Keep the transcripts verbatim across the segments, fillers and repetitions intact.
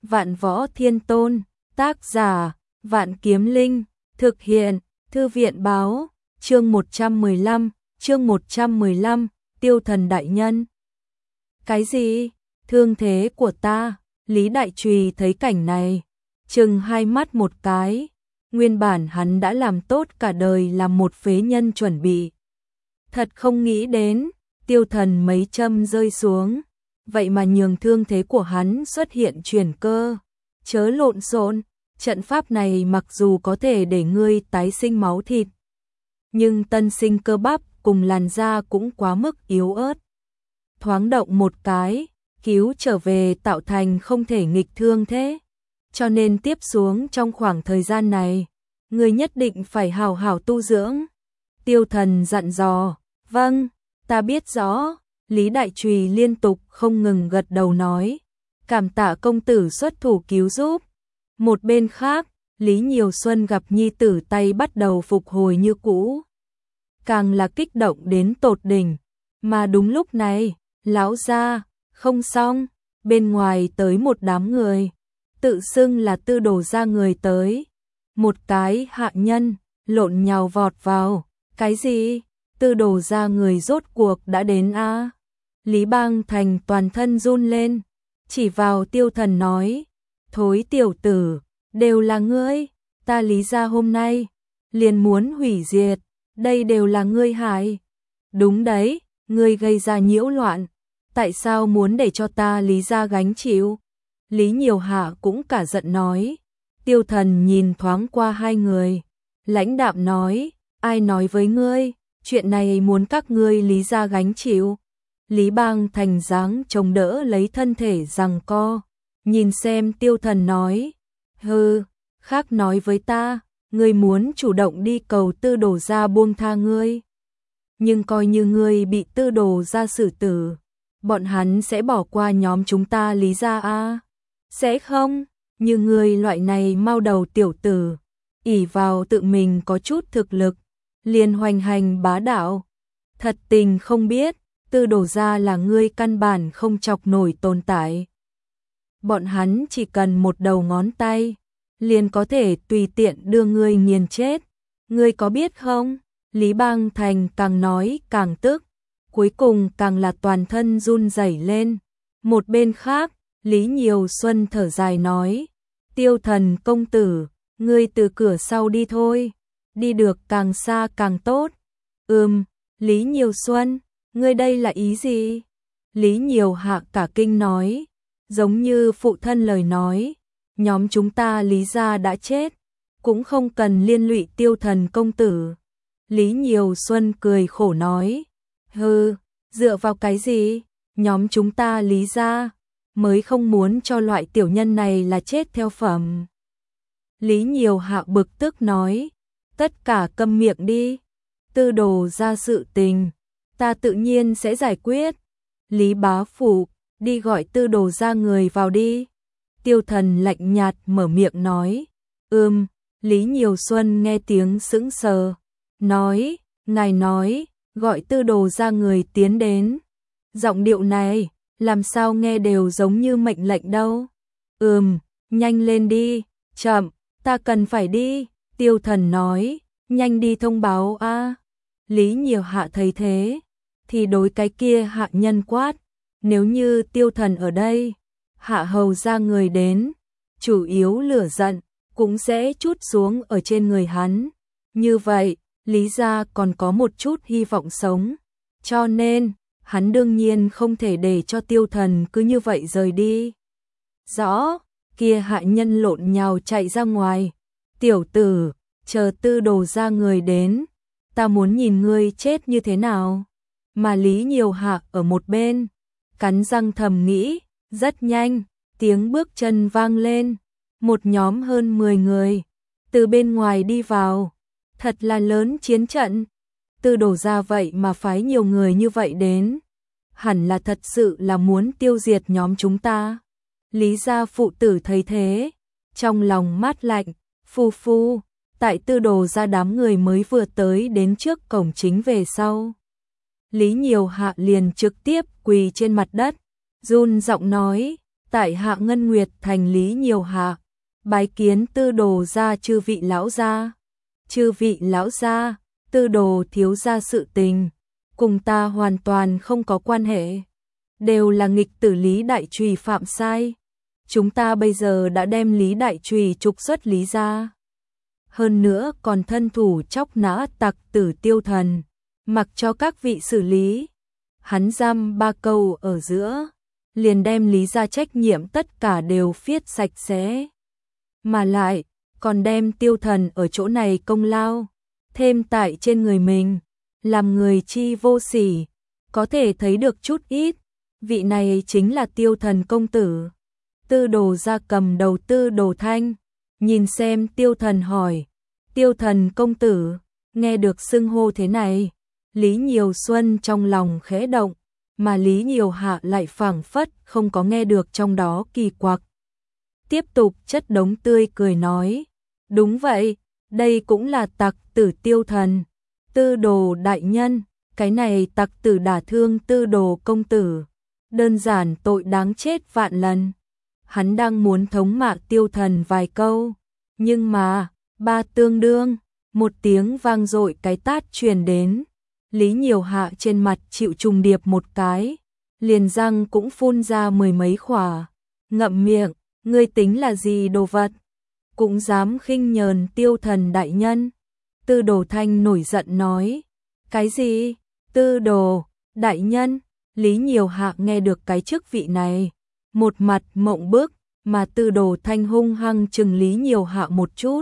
Vạn Võ Thiên Tôn, tác giả, Vạn Kiếm Linh, thực hiện, Thư viện báo, chương một trăm mười lăm, chương một trăm mười lăm, Tiêu Thần Đại Nhân. Cái gì? Thương thế của ta? Lý Đại Trùy thấy cảnh này, chừng hai mắt một cái, nguyên bản hắn đã làm tốt cả đời làm một phế nhân chuẩn bị. Thật không nghĩ đến, Tiêu Thần mấy châm rơi xuống, vậy mà nhường thương thế của hắn xuất hiện chuyển cơ. Chớ lộn xộn, trận pháp này mặc dù có thể để ngươi tái sinh máu thịt, nhưng tân sinh cơ bắp cùng làn da cũng quá mức yếu ớt. Thoáng động một cái, cứu trở về tạo thành không thể nghịch thương thế. Cho nên tiếp xuống trong khoảng thời gian này, ngươi nhất định phải hào hào tu dưỡng. Tiêu Thần dặn dò, vâng, ta biết rõ. Lý Đại Trùy liên tục không ngừng gật đầu nói, cảm tạ công tử xuất thủ cứu giúp. Một bên khác, Lý Nhiều Xuân gặp nhi tử tay bắt đầu phục hồi như cũ, càng là kích động đến tột đỉnh. Mà đúng lúc này, lão gia, không xong, bên ngoài tới một đám người, tự xưng là Tư Đồ gia người tới. Một cái hạ nhân lộn nhào vọt vào, cái gì? Tư Đồ gia người rốt cuộc đã đến a? À? Lý Bang Thành toàn thân run lên, chỉ vào Tiêu Thần nói, thối tiểu tử, đều là ngươi, ta Lý gia hôm nay liền muốn hủy diệt, đây đều là ngươi hại. Đúng đấy, ngươi gây ra nhiễu loạn, tại sao muốn để cho ta Lý gia gánh chịu? Lý Nhiều Hạ cũng cả giận nói. Tiêu Thần nhìn thoáng qua hai người, lãnh đạm nói, ai nói với ngươi, chuyện này muốn các ngươi Lý gia gánh chịu? Lý Bang Thành dáng chống đỡ lấy thân thể giằng co, nhìn xem Tiêu Thần nói, hừ, khác nói với ta, ngươi muốn chủ động đi cầu Tư Đồ gia buông tha ngươi. Nhưng coi như ngươi bị Tư Đồ gia xử tử, bọn hắn sẽ bỏ qua nhóm chúng ta Lý gia a? Sẽ không, như ngươi loại này mau đầu tiểu tử, ỷ vào tự mình có chút thực lực, liền hoành hành bá đạo. Thật tình không biết, Tư Đồ gia là ngươi căn bản không chọc nổi tồn tại. Bọn hắn chỉ cần một đầu ngón tay, liền có thể tùy tiện đưa ngươi nghiền chết. Ngươi có biết không? Lý Bang Thành càng nói càng tức, cuối cùng càng là toàn thân run rẩy lên. Một bên khác, Lý Nhiều Xuân thở dài nói, Tiêu Thần công tử, ngươi từ cửa sau đi thôi, đi được càng xa càng tốt. Ừm, Lý Nhiều Xuân, ngươi đây là ý gì? Lý Nhiều Hạ cả kinh nói, giống như phụ thân lời nói, nhóm chúng ta Lý gia đã chết, cũng không cần liên lụy Tiêu Thần công tử. Lý Nhiều Xuân cười khổ nói, hừ, dựa vào cái gì? Nhóm chúng ta Lý gia mới không muốn cho loại tiểu nhân này là chết theo phẩm. Lý Nhiều Hạ bực tức nói, tất cả câm miệng đi, Tư Đồ gia sự tình, ta tự nhiên sẽ giải quyết. Lý bá phụ, đi gọi Tư Đồ gia người vào đi. Tiêu Thần lạnh nhạt mở miệng nói, ừm. Lý Nhiều Xuân nghe tiếng sững sờ, nói, ngài nói, gọi Tư Đồ gia người tiến đến. Giọng điệu này, làm sao nghe đều giống như mệnh lệnh đâu. Ừm, nhanh lên đi, chậm, ta cần phải đi. Tiêu Thần nói, nhanh đi thông báo a. À. Lý Nhiều Hạ thấy thế, thì đối cái kia hạ nhân quát, nếu như Tiêu Thần ở đây, hạ hầu ra người đến, chủ yếu lửa giận, cũng sẽ trút xuống ở trên người hắn. Như vậy, Lý gia còn có một chút hy vọng sống, cho nên hắn đương nhiên không thể để cho Tiêu Thần cứ như vậy rời đi. Rõ, kia hạ nhân lộn nhào chạy ra ngoài. Tiểu tử, chờ Tư Đồ gia người đến, ta muốn nhìn ngươi chết như thế nào. Mà Lý Nhiều Hạ ở một bên, cắn răng thầm nghĩ, rất nhanh, tiếng bước chân vang lên. Một nhóm hơn mười người, từ bên ngoài đi vào. Thật là lớn chiến trận. Tư Đồ gia vậy mà phái nhiều người như vậy đến, hẳn là thật sự là muốn tiêu diệt nhóm chúng ta. Lý gia phụ tử thấy thế, trong lòng mát lạnh, phu phu, tại Tư Đồ gia đám người mới vừa tới đến trước cổng chính về sau. Lý Nhiều Hạ liền trực tiếp quỳ trên mặt đất, run giọng nói, tại hạ Ngân Nguyệt thành Lý Nhiều Hạ, bái kiến Tư Đồ gia chư vị lão gia. Chư vị lão gia, Tư Đồ thiếu gia sự tình, cùng ta hoàn toàn không có quan hệ, đều là nghịch tử Lý Đại Trùy phạm sai. Chúng ta bây giờ đã đem Lý Đại Trùy trục xuất Lý gia, hơn nữa còn thân thủ chóc nã tặc tử Tiêu Thần, mặc cho các vị xử lý. Hắn giam ba câu ở giữa, liền đem Lý gia trách nhiệm tất cả đều phiết sạch sẽ, mà lại còn đem Tiêu Thần ở chỗ này công lao thêm tại trên người mình, làm người chi vô sỉ, có thể thấy được chút ít, vị này chính là Tiêu Thần công tử. Tư Đồ gia cầm đầu Tư Đồ Thanh, nhìn xem Tiêu Thần hỏi, Tiêu Thần công tử, nghe được xưng hô thế này, Lý Nhiều Xuân trong lòng khẽ động, mà Lý Nhiều Hạ lại phảng phất không có nghe được trong đó kỳ quặc. Tiếp tục chất đống tươi cười nói, đúng vậy, đây cũng là tặc tử Tiêu Thần. Tư Đồ đại nhân, cái này tặc tử đả thương Tư Đồ công tử, đơn giản tội đáng chết vạn lần. Hắn đang muốn thống mạ Tiêu Thần vài câu, nhưng mà, ba tương đương, một tiếng vang dội cái tát truyền đến. Lý Nhiều Hạ trên mặt chịu trùng điệp một cái, liền răng cũng phun ra mười mấy khỏa, ngậm miệng, ngươi tính là gì đồ vật, cũng dám khinh nhờn Tiêu Thần đại nhân. Tư Đồ Thanh nổi giận nói, cái gì, Tư Đồ đại nhân? Lý Nhiều Hạ nghe được cái chức vị này, một mặt mộng bức, mà Tư Đồ Thanh hung hăng chừng Lý Nhiều Hạ một chút,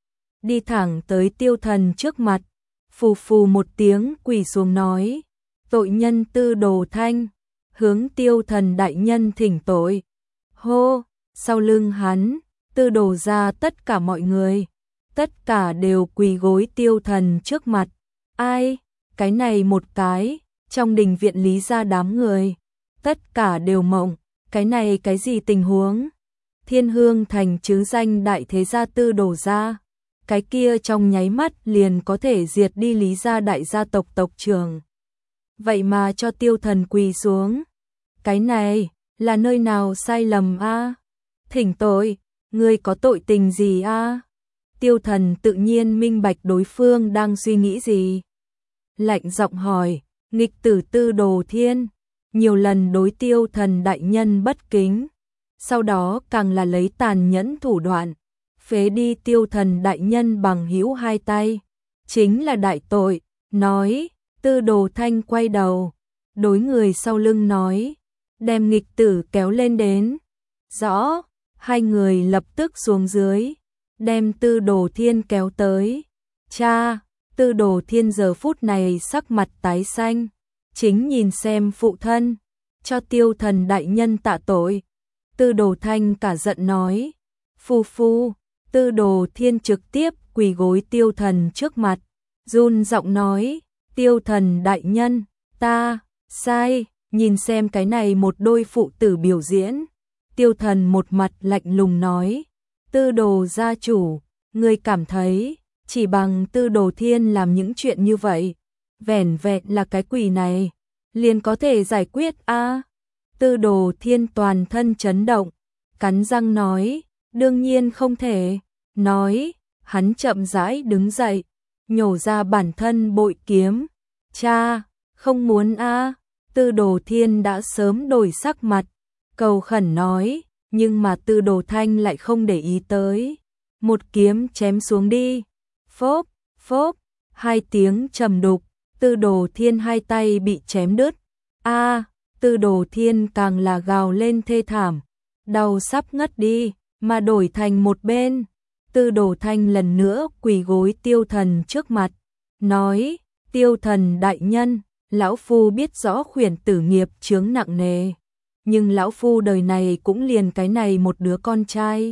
đi thẳng tới Tiêu Thần trước mặt, phù phù một tiếng quỳ xuống nói, tội nhân Tư Đồ Thanh, hướng Tiêu Thần đại nhân thỉnh tội. Hô, sau lưng hắn, Tư Đồ gia tất cả mọi người, tất cả đều quỳ gối Tiêu Thần trước mặt. Ai, cái này một cái, trong đình viện Lý gia đám người, tất cả đều mộng, cái này cái gì tình huống? Thiên Hương thành chứ danh đại thế gia Tư Đồ gia, cái kia trong nháy mắt liền có thể diệt đi Lý gia đại gia tộc tộc trưởng. Vậy mà cho Tiêu Thần quỳ xuống. Cái này, là nơi nào sai lầm a? À? Thỉnh tội, ngươi có tội tình gì a? À? Tiêu Thần tự nhiên minh bạch đối phương đang suy nghĩ gì. Lạnh giọng hỏi, nghịch tử Tư Đồ Thiên, nhiều lần đối Tiêu Thần đại nhân bất kính, sau đó càng là lấy tàn nhẫn thủ đoạn, phế đi Tiêu Thần đại nhân bằng hữu hai tay, chính là đại tội. Nói, Tư Đồ Thanh quay đầu, đối người sau lưng nói, đem nghịch tử kéo lên đến. Rõ, hai người lập tức xuống dưới, đem Tư Đồ Thiên kéo tới. Cha, Tư Đồ Thiên giờ phút này sắc mặt tái xanh, chính nhìn xem phụ thân, cho Tiêu Thần đại nhân tạ tội. Tư Đồ Thanh cả giận nói, phu phu. Tư Đồ Thiên trực tiếp quỳ gối Tiêu Thần trước mặt, run giọng nói, Tiêu Thần đại nhân, ta, sai. Nhìn xem cái này một đôi phụ tử biểu diễn, Tiêu Thần một mặt lạnh lùng nói, Tư Đồ gia chủ, ngươi cảm thấy, chỉ bằng Tư Đồ Thiên làm những chuyện như vậy, vẻn vẹn là cái quỳ này, liền có thể giải quyết a? À? Tư Đồ Thiên toàn thân chấn động, cắn răng nói, đương nhiên không thể. Nói, hắn chậm rãi đứng dậy, nhổ ra bản thân bội kiếm. Cha, không muốn a? À? Tư Đồ Thiên đã sớm đổi sắc mặt, cầu khẩn nói, nhưng mà Tư Đồ Thanh lại không để ý tới. Một kiếm chém xuống đi. Phốp, phốp, hai tiếng trầm đục, Tư Đồ Thiên hai tay bị chém đứt. A, à, Tư Đồ Thiên càng là gào lên thê thảm, đau sắp ngất đi, mà đổi thành một bên. Tư Đồ Thanh lần nữa quỳ gối Tiêu Thần trước mặt, nói, Tiêu Thần đại nhân, lão phu biết rõ khuyển tử nghiệp chướng nặng nề, nhưng lão phu đời này cũng liền cái này một đứa con trai.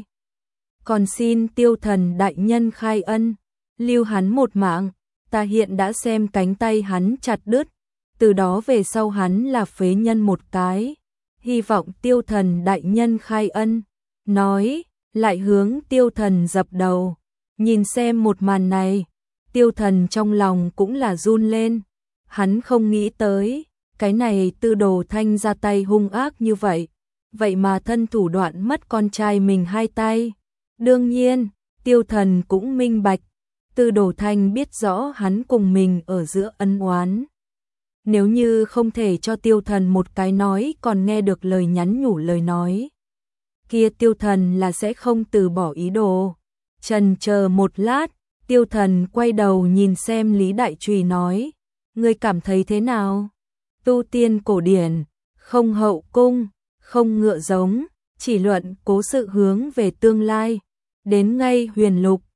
Còn xin Tiêu Thần đại nhân khai ân, lưu hắn một mạng, ta hiện đã xem cánh tay hắn chặt đứt, từ đó về sau hắn là phế nhân một cái, hy vọng Tiêu Thần đại nhân khai ân. Nói, lại hướng Tiêu Thần dập đầu. Nhìn xem một màn này, Tiêu Thần trong lòng cũng là run lên, hắn không nghĩ tới, cái này Tư Đồ Thanh ra tay hung ác như vậy, vậy mà thân thủ đoạn mất con trai mình hai tay. Đương nhiên, Tiêu Thần cũng minh bạch, Tư Đồ Thanh biết rõ hắn cùng mình ở giữa ân oán. Nếu như không thể cho Tiêu Thần một cái nói còn nghe được lời nhắn nhủ lời nói, kia Tiêu Thần là sẽ không từ bỏ ý đồ. Chần chờ một lát, Tiêu Thần quay đầu nhìn xem Lý Đại Trùy nói, ngươi cảm thấy thế nào? Tu tiên cổ điển, không hậu cung, không ngựa giống, chỉ luận cố sự hướng về tương lai, đến ngay huyền lục,